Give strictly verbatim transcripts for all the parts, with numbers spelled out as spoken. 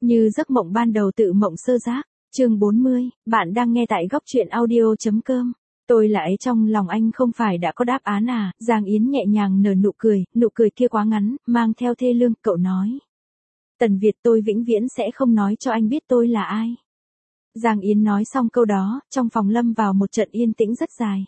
Như giấc mộng ban đầu tự mộng sơ giác, chương bốn mươi, bạn đang nghe tại góc truyện audio.com. Tôi là ấy trong lòng anh không phải đã có đáp án à, Giang Yến nhẹ nhàng nở nụ cười, nụ cười kia quá ngắn, mang theo thê lương, cậu nói. Tần Việt, tôi vĩnh viễn sẽ không nói cho anh biết tôi là ai. Giang Yến nói xong câu đó, trong phòng lâm vào một trận yên tĩnh rất dài.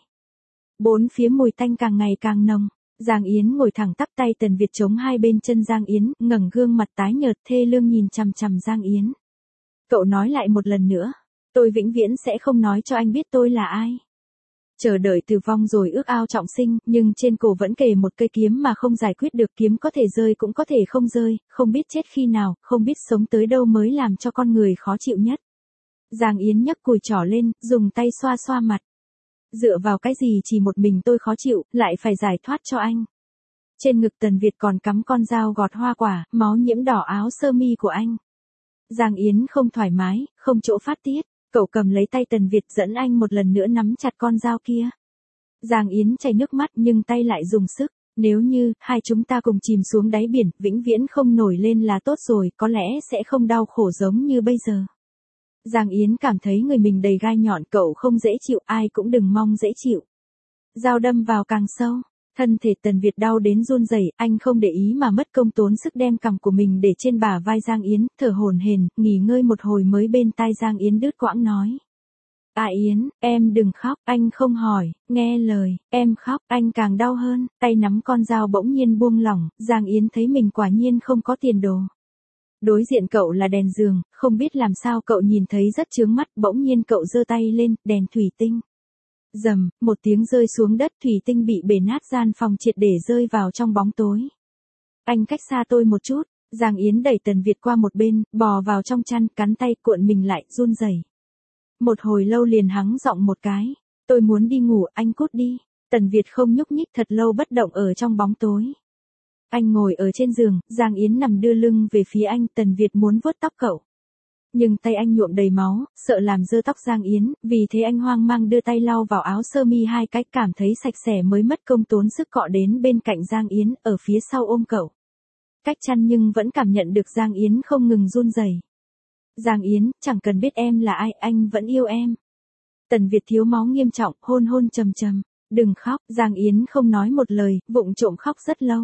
Bốn phía mùi tanh càng ngày càng nồng. Giang Yến ngồi thẳng tắp, tay Tần Việt chống hai bên chân Giang Yến, ngẩng gương mặt tái nhợt thê lương nhìn chằm chằm Giang Yến. Cậu nói lại một lần nữa, tôi vĩnh viễn sẽ không nói cho anh biết tôi là ai. Chờ đợi tử vong rồi ước ao trọng sinh, nhưng trên cổ vẫn kề một cây kiếm mà không giải quyết được, kiếm có thể rơi cũng có thể không rơi, không biết chết khi nào, không biết sống tới đâu mới làm cho con người khó chịu nhất. Giang Yến nhấc cùi trỏ lên, dùng tay xoa xoa mặt. Dựa vào cái gì chỉ một mình tôi khó chịu, lại phải giải thoát cho anh. Trên ngực Tần Việt còn cắm con dao gọt hoa quả, máu nhiễm đỏ áo sơ mi của anh. Giang Yến không thoải mái, không chỗ phát tiết, cậu cầm lấy tay Tần Việt dẫn anh một lần nữa nắm chặt con dao kia. Giang Yến chảy nước mắt nhưng tay lại dùng sức, nếu như hai chúng ta cùng chìm xuống đáy biển, vĩnh viễn không nổi lên là tốt rồi, có lẽ sẽ không đau khổ giống như bây giờ. Giang Yến cảm thấy người mình đầy gai nhọn, cậu không dễ chịu, ai cũng đừng mong dễ chịu. Dao đâm vào càng sâu, thân thể Tần Việt đau đến run rẩy, anh không để ý mà mất công tốn sức đem cằm của mình để trên bả vai Giang Yến, thở hổn hển, nghỉ ngơi một hồi mới bên tai Giang Yến đứt quãng nói. À Yến, em đừng khóc, anh không hỏi, nghe lời, em khóc, anh càng đau hơn, tay nắm con dao bỗng nhiên buông lỏng, Giang Yến thấy mình quả nhiên không có tiền đồ. Đối diện cậu là đèn giường, không biết làm sao cậu nhìn thấy rất chướng mắt, bỗng nhiên cậu giơ tay lên, đèn thủy tinh. Rầm, một tiếng rơi xuống đất, thủy tinh bị bể nát, gian phòng triệt để rơi vào trong bóng tối. Anh cách xa tôi một chút, Giang Yến đẩy Tần Việt qua một bên, bò vào trong chăn, cắn tay, cuộn mình lại, run rẩy. Một hồi lâu liền hắng giọng một cái, tôi muốn đi ngủ, anh cút đi. Tần Việt không nhúc nhích, thật lâu bất động ở trong bóng tối. Anh ngồi ở trên giường, Giang Yến nằm đưa lưng về phía anh, Tần Việt muốn vuốt tóc cậu. Nhưng tay anh nhuộm đầy máu, sợ làm dơ tóc Giang Yến, vì thế anh hoang mang đưa tay lau vào áo sơ mi hai cái, cảm thấy sạch sẽ mới mất công tốn sức cọ đến bên cạnh Giang Yến, ở phía sau ôm cậu. Cách chăn nhưng vẫn cảm nhận được Giang Yến không ngừng run rẩy. Giang Yến, chẳng cần biết em là ai, anh vẫn yêu em. Tần Việt thiếu máu nghiêm trọng, hôn hôn trầm trầm. Đừng khóc, Giang Yến không nói một lời, vụng trộm khóc rất lâu.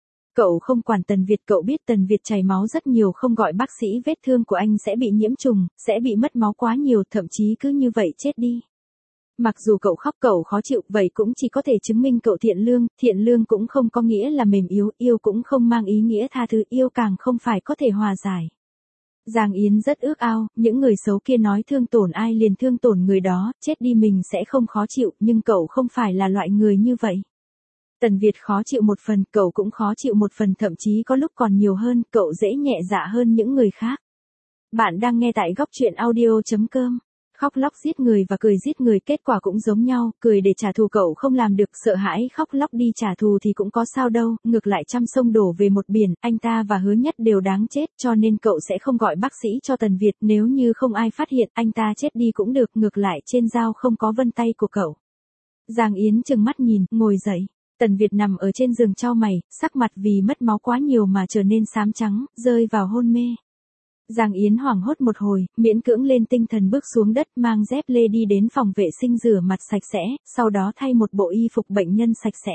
Cậu không quản Tần Việt, cậu biết Tần Việt chảy máu rất nhiều, không gọi bác sĩ vết thương của anh sẽ bị nhiễm trùng, sẽ bị mất máu quá nhiều, thậm chí cứ như vậy chết đi. Mặc dù cậu khóc, cậu khó chịu, vậy cũng chỉ có thể chứng minh cậu thiện lương, thiện lương cũng không có nghĩa là mềm yếu, yêu cũng không mang ý nghĩa tha thứ, yêu càng không phải có thể hòa giải. Giang Yến rất ước ao, những người xấu kia nói thương tổn ai liền thương tổn người đó, chết đi mình sẽ không khó chịu, nhưng cậu không phải là loại người như vậy. Tần Việt khó chịu một phần, cậu cũng khó chịu một phần, thậm chí có lúc còn nhiều hơn, cậu dễ nhẹ dạ hơn những người khác. Bạn đang nghe tại góc truyện audio.com. Khóc lóc giết người và cười giết người kết quả cũng giống nhau, cười để trả thù cậu không làm được, sợ hãi khóc lóc đi trả thù thì cũng có sao đâu, ngược lại trăm sông đổ về một biển, anh ta và Hứa Nhất đều đáng chết, cho nên cậu sẽ không gọi bác sĩ cho Tần Việt, nếu như không ai phát hiện, anh ta chết đi cũng được, ngược lại trên dao không có vân tay của cậu. Giang Yến trừng mắt nhìn, ngồi dậy. Tần Việt nằm ở trên giường chau mày, sắc mặt vì mất máu quá nhiều mà trở nên xám trắng, rơi vào hôn mê. Giang Yến hoảng hốt một hồi, miễn cưỡng lên tinh thần bước xuống đất, mang dép lê đi đến phòng vệ sinh rửa mặt sạch sẽ, sau đó thay một bộ y phục bệnh nhân sạch sẽ.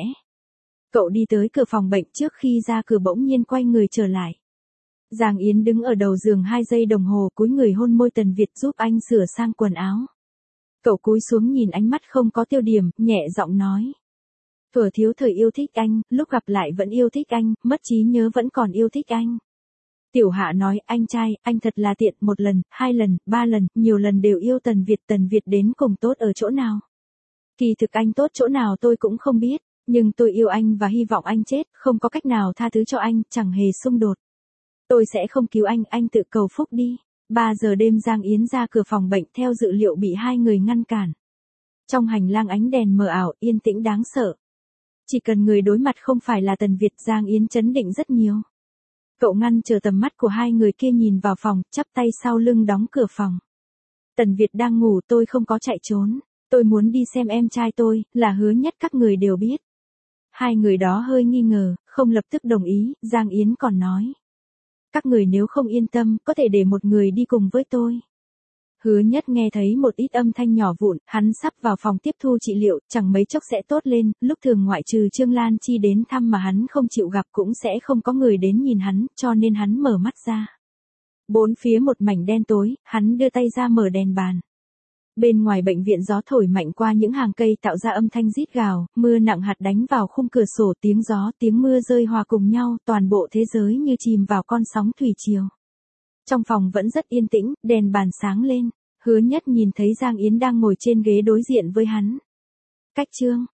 Cậu đi tới cửa phòng bệnh, trước khi ra cửa bỗng nhiên quay người trở lại. Giang Yến đứng ở đầu giường hai giây đồng hồ, cúi người hôn môi Tần Việt giúp anh sửa sang quần áo. Cậu cúi xuống nhìn ánh mắt không có tiêu điểm, nhẹ giọng nói. Thuở thiếu thời yêu thích anh, lúc gặp lại vẫn yêu thích anh, mất trí nhớ vẫn còn yêu thích anh. Tiểu Hạ nói, anh trai, anh thật là tiện, một lần, hai lần, ba lần, nhiều lần đều yêu Tần Việt, Tần Việt đến cùng tốt ở chỗ nào. Kỳ thực anh tốt chỗ nào tôi cũng không biết, nhưng tôi yêu anh và hy vọng anh chết, không có cách nào tha thứ cho anh, chẳng hề xung đột. Tôi sẽ không cứu anh, anh tự cầu phúc đi. ba giờ đêm Giang Yến ra cửa phòng bệnh, theo dự liệu bị hai người ngăn cản. Trong hành lang ánh đèn mờ ảo, yên tĩnh đáng sợ. Chỉ cần người đối mặt không phải là Tần Việt, Giang Yến chấn định rất nhiều. Cậu ngăn chờ tầm mắt của hai người kia nhìn vào phòng, chắp tay sau lưng đóng cửa phòng. Tần Việt đang ngủ, tôi không có chạy trốn. Tôi muốn đi xem em trai tôi, là Hứa Nhất, các người đều biết. Hai người đó hơi nghi ngờ, không lập tức đồng ý, Giang Yến còn nói. Các người nếu không yên tâm, có thể để một người đi cùng với tôi. Hứa Nhất nghe thấy một ít âm thanh nhỏ vụn, hắn sắp vào phòng tiếp thu trị liệu, chẳng mấy chốc sẽ tốt lên, lúc thường ngoại trừ Trương Lan Chi đến thăm mà hắn không chịu gặp cũng sẽ không có người đến nhìn hắn, cho nên hắn mở mắt ra. Bốn phía một mảnh đen tối, hắn đưa tay ra mở đèn bàn. Bên ngoài bệnh viện gió thổi mạnh qua những hàng cây tạo ra âm thanh rít gào, mưa nặng hạt đánh vào khung cửa sổ, tiếng gió, tiếng mưa rơi hòa cùng nhau, toàn bộ thế giới như chìm vào con sóng thủy triều. Trong phòng vẫn rất yên tĩnh, đèn bàn sáng lên, Hứa Nhất nhìn thấy Giang Yến đang ngồi trên ghế đối diện với hắn. Cách Trương,